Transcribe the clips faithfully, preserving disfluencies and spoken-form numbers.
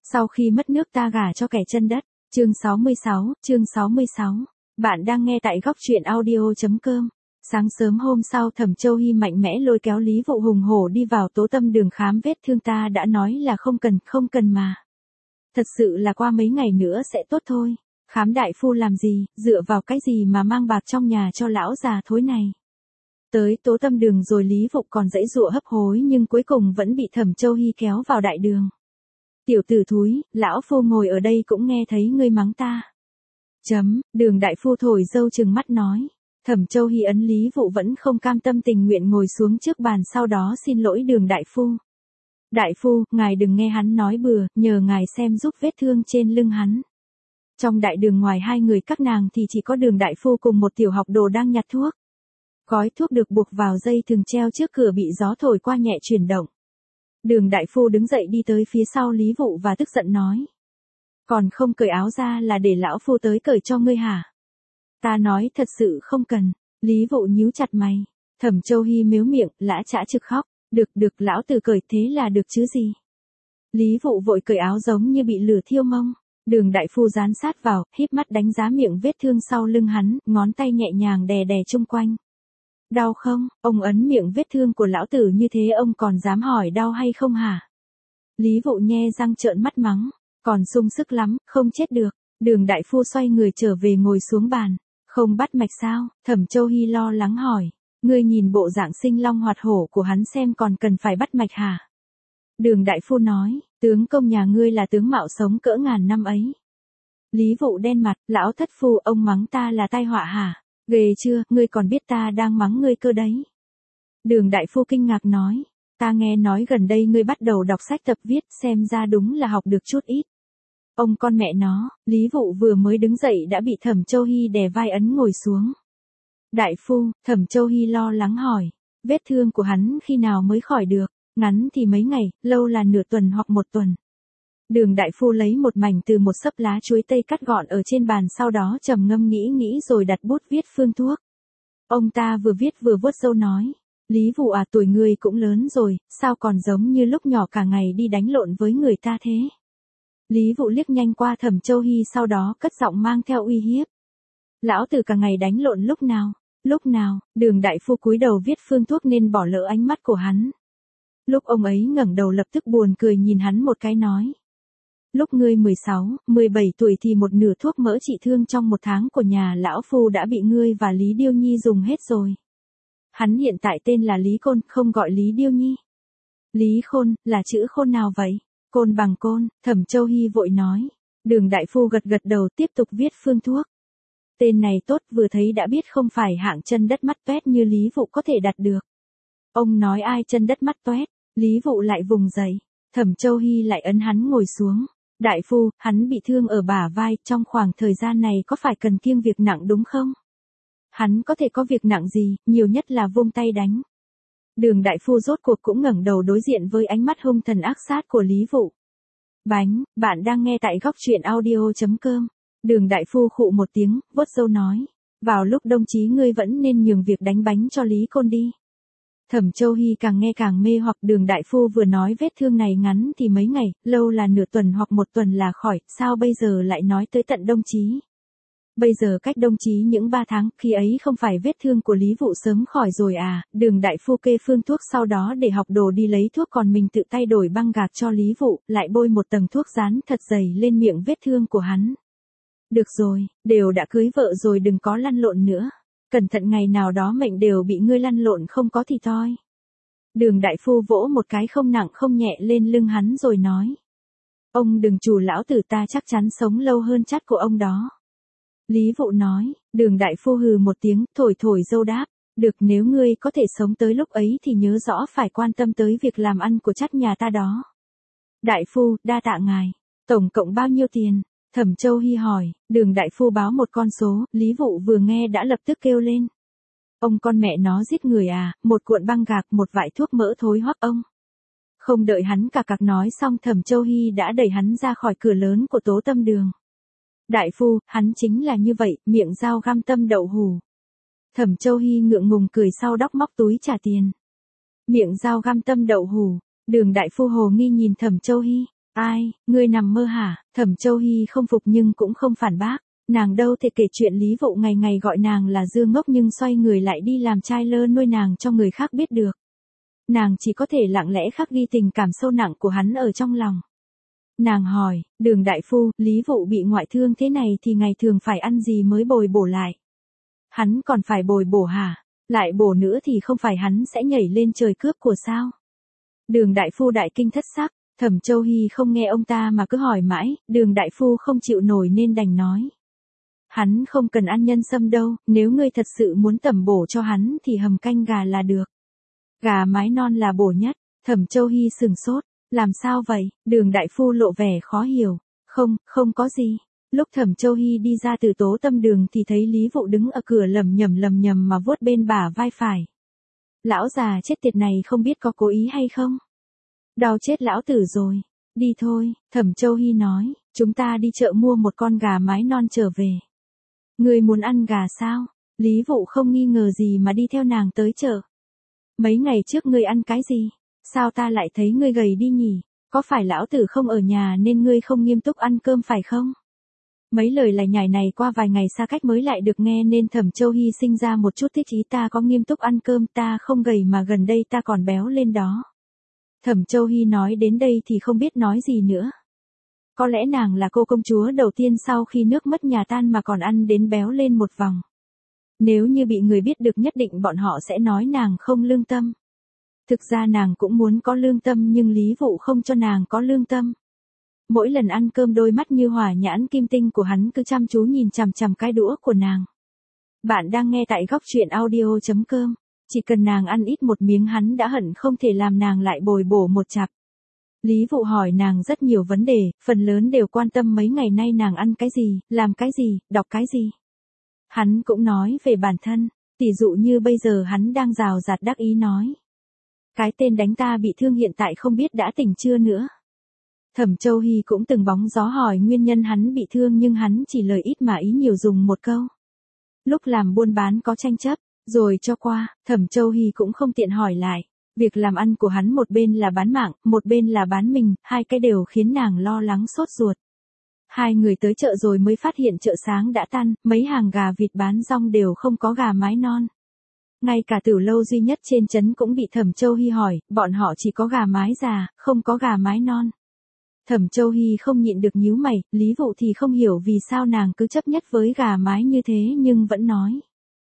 Sau khi mất nước ta gả cho kẻ chân đất. Chương sáu mươi sáu, chương sáu mươi sáu. Bạn đang nghe tại góc truyện audio.com. Sáng sớm hôm sau Thẩm Châu Hy mạnh mẽ lôi kéo Lý Vụ hùng hổ đi vào Tố Tâm Đường khám vết thương. Ta đã nói là không cần, không cần mà. Thật sự là qua mấy ngày nữa sẽ tốt thôi. Khám đại phu làm gì, dựa vào cái gì mà mang bạc trong nhà cho lão già thối này. Tới Tố Tâm Đường rồi Lý Vụ còn giãy giụa hấp hối nhưng cuối cùng vẫn bị Thẩm Châu Hy kéo vào đại đường. Tiểu tử thúi, lão phu ngồi ở đây cũng nghe thấy ngươi mắng ta. Chấm, Đường đại phu thổi dâu trừng mắt nói. Thẩm Châu Hy ấn Lý Vụ vẫn không cam tâm tình nguyện ngồi xuống trước bàn, sau đó xin lỗi Đường đại phu. Đại phu, ngài đừng nghe hắn nói bừa, nhờ ngài xem giúp vết thương trên lưng hắn. Trong đại đường ngoài hai người các nàng thì chỉ có Đường đại phu cùng một tiểu học đồ đang nhặt thuốc. Gói thuốc được buộc vào dây thừng treo trước cửa bị gió thổi qua nhẹ chuyển động. Đường đại phu đứng dậy đi tới phía sau Lý Vụ và tức giận nói. Còn không cởi áo ra là để lão phu tới cởi cho ngươi hả? Ta nói thật sự không cần. Lý Vụ nhíu chặt mày. Thẩm Châu Hy mếu miệng, lã chã trực khóc. Được được, lão tử cởi thế là được chứ gì. Lý Vụ vội cởi áo giống như bị lửa thiêu mông. Đường đại phu dán sát vào, híp mắt đánh giá miệng vết thương sau lưng hắn, ngón tay nhẹ nhàng đè đè chung quanh. Đau không? Ông ấn miệng vết thương của lão tử như thế ông còn dám hỏi đau hay không hả? Lý Vụ nhe răng trợn mắt mắng. Còn sung sức lắm, không chết được. Đường đại phu xoay người trở về ngồi xuống bàn. Không bắt mạch sao? Thẩm Châu Hy lo lắng hỏi. Ngươi nhìn bộ dạng sinh long hoạt hổ của hắn xem còn cần phải bắt mạch hả? Đường đại phu nói. Tướng công nhà ngươi là tướng mạo sống cỡ ngàn năm ấy. Lý Vụ đen mặt. Lão thất phu, ông mắng ta là tai họa hả? Ghê chưa, ngươi còn biết ta đang mắng ngươi cơ đấy. Đường đại phu kinh ngạc nói. Ta nghe nói gần đây ngươi bắt đầu đọc sách tập viết, xem ra đúng là học được chút ít. Ông con mẹ nó, Lý Vụ vừa mới đứng dậy đã bị Thẩm Châu Hy đè vai ấn ngồi xuống. Đại phu, Thẩm Châu Hy lo lắng hỏi. Vết thương của hắn khi nào mới khỏi được? Ngắn thì mấy ngày, lâu là nửa tuần hoặc một tuần. Đường đại phu lấy một mảnh từ một xấp lá chuối tây cắt gọn ở trên bàn, sau đó trầm ngâm nghĩ nghĩ rồi đặt bút viết phương thuốc. Ông ta vừa viết vừa vuốt râu nói. Lý Vụ à, tuổi ngươi cũng lớn rồi, sao còn giống như lúc nhỏ cả ngày đi đánh lộn với người ta thế? Lý Vụ liếc nhanh qua Thẩm Châu Hy, sau đó cất giọng mang theo uy hiếp. Lão tử cả ngày đánh lộn lúc nào? Lúc nào? Đường đại phu cúi đầu viết phương thuốc nên bỏ lỡ ánh mắt của hắn. Lúc ông ấy ngẩng đầu lập tức buồn cười nhìn hắn một cái nói. Lúc ngươi mười sáu, mười bảy tuổi thì một nửa thuốc mỡ trị thương trong một tháng của nhà lão phu đã bị ngươi và Lý Điêu Nhi dùng hết rồi. Hắn hiện tại tên là Lý Côn, không gọi Lý Điêu Nhi. Lý Khôn, là chữ khôn nào vậy? Côn bằng côn, Thẩm Châu Hy vội nói. Đường đại phu gật gật đầu tiếp tục viết phương thuốc. Tên này tốt, vừa thấy đã biết không phải hạng chân đất mắt toét như Lý Vụ có thể đặt được. Ông nói ai chân đất mắt toét? Lý Vụ lại vùng dậy. Thẩm Châu Hy lại ấn hắn ngồi xuống. Đại phu, hắn bị thương ở bả vai, trong khoảng thời gian này có phải cần kiêng việc nặng đúng không? Hắn có thể có việc nặng gì, nhiều nhất là vung tay đánh. Đường đại phu rốt cuộc cũng ngẩng đầu đối diện với ánh mắt hung thần ác sát của Lý Vụ. Bánh, bạn đang nghe tại góc truyện audio.com. Đường đại phu khụ một tiếng, vuốt râu nói. Vào lúc đồng chí ngươi vẫn nên nhường việc đánh bánh cho Lý Côn đi. Thẩm Châu Hy càng nghe càng mê hoặc. Đường đại phu vừa nói vết thương này ngắn thì mấy ngày, lâu là nửa tuần hoặc một tuần là khỏi, sao bây giờ lại nói tới tận đồng chí? Bây giờ cách đồng chí những ba tháng, khi ấy không phải vết thương của Lý Vụ sớm khỏi rồi à? Đường đại phu kê phương thuốc, sau đó để học đồ đi lấy thuốc, còn mình tự tay đổi băng gạc cho Lý Vụ, lại bôi một tầng thuốc dán thật dày lên miệng vết thương của hắn. Được rồi, đều đã cưới vợ rồi đừng có lăn lộn nữa. Cẩn thận ngày nào đó mệnh đều bị ngươi lăn lộn không có thì toi. Đường đại phu vỗ một cái không nặng không nhẹ lên lưng hắn rồi nói. Ông đừng chù lão tử, ta chắc chắn sống lâu hơn chắt của ông đó. Lý Vụ nói. Đường đại phu hừ một tiếng, thổi thổi râu đáp. Được, nếu ngươi có thể sống tới lúc ấy thì nhớ rõ phải quan tâm tới việc làm ăn của chắt nhà ta đó. Đại phu, đa tạ ngài. Tổng cộng bao nhiêu tiền? Thẩm Châu Hy hỏi. Đường đại phu báo một con số, Lý Vụ vừa nghe đã lập tức kêu lên. Ông con mẹ nó giết người à, một cuộn băng gạc, một vại thuốc mỡ thối hoắc ông. Không đợi hắn cả cặc nói xong, Thẩm Châu Hy đã đẩy hắn ra khỏi cửa lớn của Tố Tâm Đường. Đại phu, hắn chính là như vậy, miệng dao găm tâm đậu hù. Thẩm Châu Hy ngượng ngùng cười, sau đóc móc túi trả tiền. Miệng dao găm tâm đậu hù. Đường đại phu hồ nghi nhìn Thẩm Châu Hy. Ai, ngươi nằm mơ hả? Thẩm Châu Hy không phục nhưng cũng không phản bác. Nàng đâu thể kể chuyện Lý Vụ ngày ngày gọi nàng là dưa ngốc nhưng xoay người lại đi làm trai lơ nuôi nàng cho người khác biết được. Nàng chỉ có thể lặng lẽ khắc ghi tình cảm sâu nặng của hắn ở trong lòng. Nàng hỏi, Đường đại phu, Lý Vụ bị ngoại thương thế này thì ngày thường phải ăn gì mới bồi bổ lại? Hắn còn phải bồi bổ hả? Lại bổ nữa thì không phải hắn sẽ nhảy lên trời cướp của sao? Đường đại phu đại kinh thất sắc, Thẩm Châu Hy không nghe ông ta mà cứ hỏi mãi, Đường đại phu không chịu nổi nên đành nói. Hắn không cần ăn nhân sâm đâu, nếu ngươi thật sự muốn tẩm bổ cho hắn thì hầm canh gà là được. Gà mái non là bổ nhất. Thẩm Châu Hy sừng sốt, làm sao vậy? Đường đại phu lộ vẻ khó hiểu. Không, không có gì. Lúc Thẩm Châu Hy đi ra từ Tố Tâm Đường thì thấy Lý Vụ đứng ở cửa lầm nhầm lầm nhầm mà vuốt bên bả vai phải. Lão già chết tiệt này không biết có cố ý hay không? Đau chết lão tử rồi. Đi thôi, Thẩm Châu Hy nói, chúng ta đi chợ mua một con gà mái non trở về. Ngươi muốn ăn gà sao? Lý Vụ không nghi ngờ gì mà đi theo nàng tới chợ. Mấy ngày trước ngươi ăn cái gì? Sao ta lại thấy ngươi gầy đi nhỉ? Có phải lão tử không ở nhà nên ngươi không nghiêm túc ăn cơm phải không? Mấy lời lải nhải này qua vài ngày xa cách mới lại được nghe nên Thẩm Châu Hy sinh ra một chút thích ý, ta có nghiêm túc ăn cơm, ta không gầy mà gần đây ta còn béo lên đó. Thẩm Châu Hy nói đến đây thì không biết nói gì nữa. Có lẽ nàng là cô công chúa đầu tiên sau khi nước mất nhà tan mà còn ăn đến béo lên một vòng. Nếu như bị người biết được nhất định bọn họ sẽ nói nàng không lương tâm. Thực ra nàng cũng muốn có lương tâm nhưng Lý Vụ không cho nàng có lương tâm. Mỗi lần ăn cơm đôi mắt như hỏa nhãn kim tinh của hắn cứ chăm chú nhìn chằm chằm cái đũa của nàng. Bạn đang nghe tại góc truyện audio chấm com. Chỉ cần nàng ăn ít một miếng hắn đã hận không thể làm nàng lại bồi bổ một chặp. Lý Vụ hỏi nàng rất nhiều vấn đề, phần lớn đều quan tâm mấy ngày nay nàng ăn cái gì, làm cái gì, đọc cái gì. Hắn cũng nói về bản thân, tỷ dụ như bây giờ hắn đang rào rạt đắc ý nói. Cái tên đánh ta bị thương hiện tại không biết đã tỉnh chưa nữa. Thẩm Châu Hy cũng từng bóng gió hỏi nguyên nhân hắn bị thương nhưng hắn chỉ lời ít mà ý nhiều dùng một câu. Lúc làm buôn bán có tranh chấp, rồi cho qua, Thẩm Châu Hy cũng không tiện hỏi lại. Việc làm ăn của hắn một bên là bán mạng, một bên là bán mình, hai cái đều khiến nàng lo lắng sốt ruột. Hai người tới chợ rồi mới phát hiện chợ sáng đã tan, mấy hàng gà vịt bán rong đều không có gà mái non. Ngay cả tiểu lâu duy nhất trên trấn cũng bị Thẩm Châu Hy hỏi, bọn họ chỉ có gà mái già, không có gà mái non. Thẩm Châu Hy không nhịn được nhíu mày, Lý Vụ thì không hiểu vì sao nàng cứ chấp nhất với gà mái như thế nhưng vẫn nói.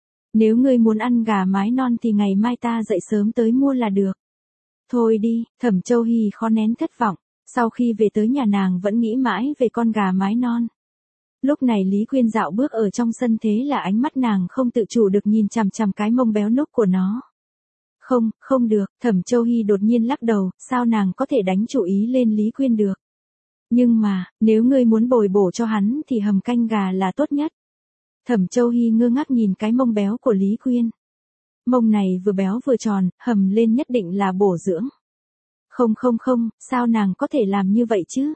Nếu ngươi muốn ăn gà mái non thì ngày mai ta dậy sớm tới mua là được. Thôi đi, Thẩm Châu Hy khó nén thất vọng, sau khi về tới nhà nàng vẫn nghĩ mãi về con gà mái non. Lúc này Lý Quyên dạo bước ở trong sân thế là ánh mắt nàng không tự chủ được nhìn chằm chằm cái mông béo núc của nó. Không, không được, Thẩm Châu Hy đột nhiên lắc đầu, sao nàng có thể đánh chủ ý lên Lý Quyên được. Nhưng mà, nếu ngươi muốn bồi bổ cho hắn thì hầm canh gà là tốt nhất. Thẩm Châu Hy ngơ ngác nhìn cái mông béo của Lý Quyên. Mông này vừa béo vừa tròn, hầm lên nhất định là bổ dưỡng. Không không không, sao nàng có thể làm như vậy chứ?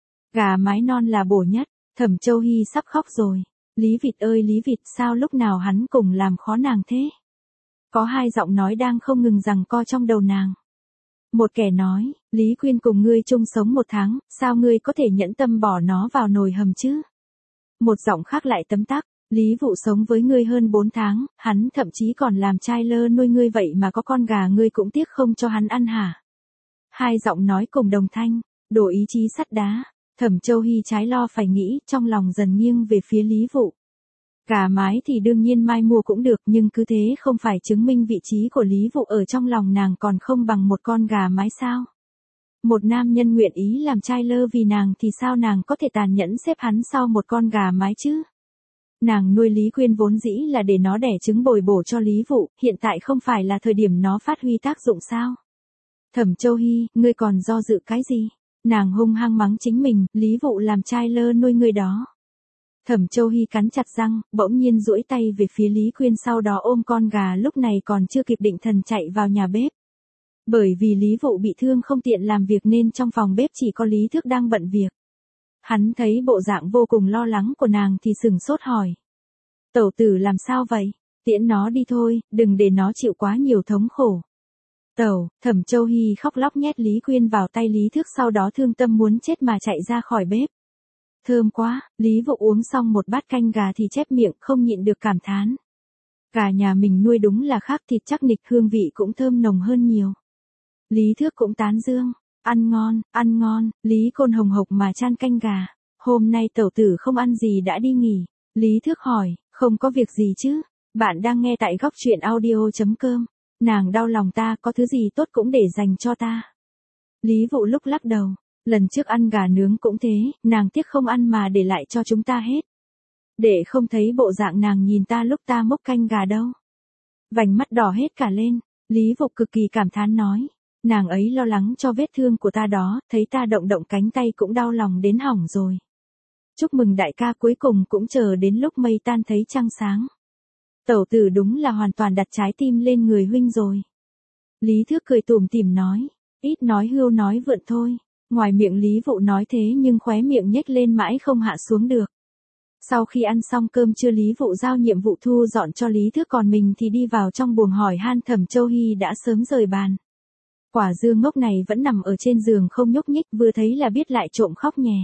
Gà mái non là bổ nhất, Thẩm Châu Hy sắp khóc rồi. Lý Vịt ơi Lý Vịt, sao lúc nào hắn cùng làm khó nàng thế? Có hai giọng nói đang không ngừng giằng co trong đầu nàng. Một kẻ nói, Lý Quyên cùng ngươi chung sống một tháng, sao ngươi có thể nhẫn tâm bỏ nó vào nồi hầm chứ? Một giọng khác lại tấm tắc, Lý Vụ sống với ngươi hơn bốn tháng, hắn thậm chí còn làm trai lơ nuôi ngươi vậy mà có con gà ngươi cũng tiếc không cho hắn ăn hả? Hai giọng nói cùng đồng thanh, đồ ý chí sắt đá. Thẩm Châu Hy trái lo phải nghĩ, trong lòng dần nghiêng về phía Lý Vụ. Gà mái thì đương nhiên mai mua cũng được nhưng cứ thế không phải chứng minh vị trí của Lý Vụ ở trong lòng nàng còn không bằng một con gà mái sao? Một nam nhân nguyện ý làm trai lơ vì nàng thì sao nàng có thể tàn nhẫn xếp hắn sau một con gà mái chứ? Nàng nuôi Lý Quyên vốn dĩ là để nó đẻ trứng bồi bổ cho Lý Vụ, hiện tại không phải là thời điểm nó phát huy tác dụng sao? Thẩm Châu Hy, ngươi còn do dự cái gì? Nàng hung hăng mắng chính mình, Lý Vụ làm trai lơ nuôi ngươi đó. Thẩm Châu Hy cắn chặt răng, bỗng nhiên duỗi tay về phía Lý Quyên sau đó ôm con gà lúc này còn chưa kịp định thần chạy vào nhà bếp. Bởi vì Lý Vụ bị thương không tiện làm việc nên trong phòng bếp chỉ có Lý Thước đang bận việc. Hắn thấy bộ dạng vô cùng lo lắng của nàng thì sừng sốt hỏi. Tẩu tử làm sao vậy? Tiễn nó đi thôi, đừng để nó chịu quá nhiều thống khổ. Tẩu, Thẩm Châu Hy khóc lóc nhét Lý Quyên vào tay Lý Thước, sau đó thương tâm muốn chết mà chạy ra khỏi bếp. Thơm quá, Lý Vụ uống xong một bát canh gà thì chép miệng không nhịn được cảm thán. Gà nhà mình nuôi đúng là khác, thịt chắc nịch, hương vị cũng thơm nồng hơn nhiều. Lý Thước cũng tán dương, ăn ngon, ăn ngon, Lý Côn hồng hộc mà chan canh gà. Hôm nay tẩu tử không ăn gì đã đi nghỉ. Lý Thước hỏi, không có việc gì chứ? Bạn đang nghe tại góc truyện audio.com. Nàng đau lòng ta, có thứ gì tốt cũng để dành cho ta. Lý Vụ lúc lắc đầu, lần trước ăn gà nướng cũng thế, nàng tiếc không ăn mà để lại cho chúng ta hết. Để không thấy bộ dạng nàng nhìn ta lúc ta múc canh gà đâu. Vành mắt đỏ hết cả lên, Lý Vụ cực kỳ cảm thán nói, nàng ấy lo lắng cho vết thương của ta đó, thấy ta động động cánh tay cũng đau lòng đến hỏng rồi. Chúc mừng đại ca, cuối cùng cũng chờ đến lúc mây tan thấy trăng sáng. Tẩu tử đúng là hoàn toàn đặt trái tim lên người huynh rồi. Lý Thước cười tủm tỉm nói, ít nói hưu nói vượn thôi. Ngoài miệng Lý Vụ nói thế nhưng khóe miệng nhếch lên mãi không hạ xuống được. Sau khi ăn xong cơm trưa, Lý Vụ giao nhiệm vụ thu dọn cho Lý Thước, còn mình thì đi vào trong buồng hỏi han Thẩm Châu Hy đã sớm rời bàn. Quả Dương ngốc này vẫn nằm ở trên giường không nhúc nhích, vừa thấy là biết lại trộm khóc nhè.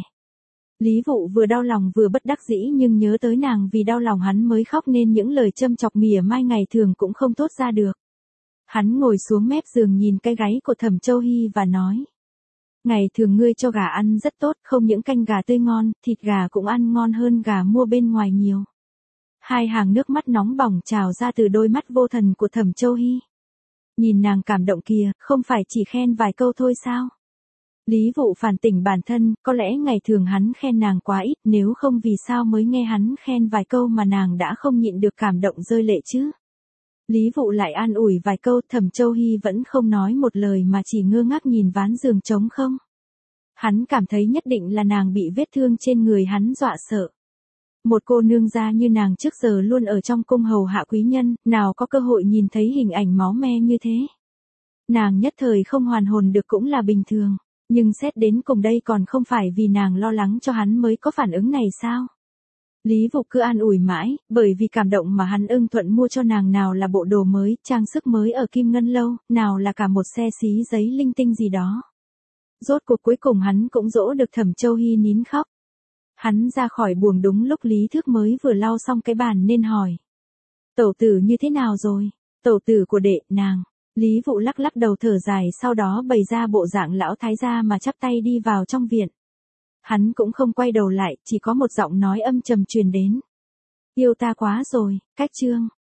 Lý Vụ vừa đau lòng vừa bất đắc dĩ, nhưng nhớ tới nàng vì đau lòng hắn mới khóc nên những lời châm chọc mỉa mai ngày thường cũng không thốt ra được. Hắn ngồi xuống mép giường nhìn cái gáy của Thẩm Châu Hy và nói. Ngày thường ngươi cho gà ăn rất tốt, không những canh gà tươi ngon, thịt gà cũng ăn ngon hơn gà mua bên ngoài nhiều. Hai hàng nước mắt nóng bỏng trào ra từ đôi mắt vô thần của Thẩm Châu Hy. Nhìn nàng cảm động kìa, không phải chỉ khen vài câu thôi sao? Lý Vụ phản tỉnh bản thân, có lẽ ngày thường hắn khen nàng quá ít, nếu không vì sao mới nghe hắn khen vài câu mà nàng đã không nhịn được cảm động rơi lệ chứ. Lý Vụ lại an ủi vài câu, Thẩm Châu Hy vẫn không nói một lời mà chỉ ngơ ngác nhìn ván giường trống không. Hắn cảm thấy nhất định là nàng bị vết thương trên người hắn dọa sợ. Một cô nương gia như nàng trước giờ luôn ở trong cung hầu hạ quý nhân, nào có cơ hội nhìn thấy hình ảnh máu me như thế. Nàng nhất thời không hoàn hồn được cũng là bình thường, nhưng xét đến cùng đây còn không phải vì nàng lo lắng cho hắn mới có phản ứng này sao? Lý Vụ cứ an ủi mãi, bởi vì cảm động mà hắn ưng thuận mua cho nàng nào là bộ đồ mới, trang sức mới ở Kim Ngân Lâu, nào là cả một xe xí giấy linh tinh gì đó. Rốt cuộc cuối cùng hắn cũng dỗ được Thẩm Châu Hy nín khóc. Hắn ra khỏi buồng đúng lúc Lý Thước mới vừa lau xong cái bàn nên hỏi. Tẩu tử như thế nào rồi? Tẩu tử của đệ, nàng. Lý Vụ lắc lắc đầu thở dài, sau đó bày ra bộ dạng lão thái gia mà chắp tay đi vào trong viện. Hắn cũng không quay đầu lại, chỉ có một giọng nói âm trầm truyền đến. Yêu ta quá rồi, cách chương.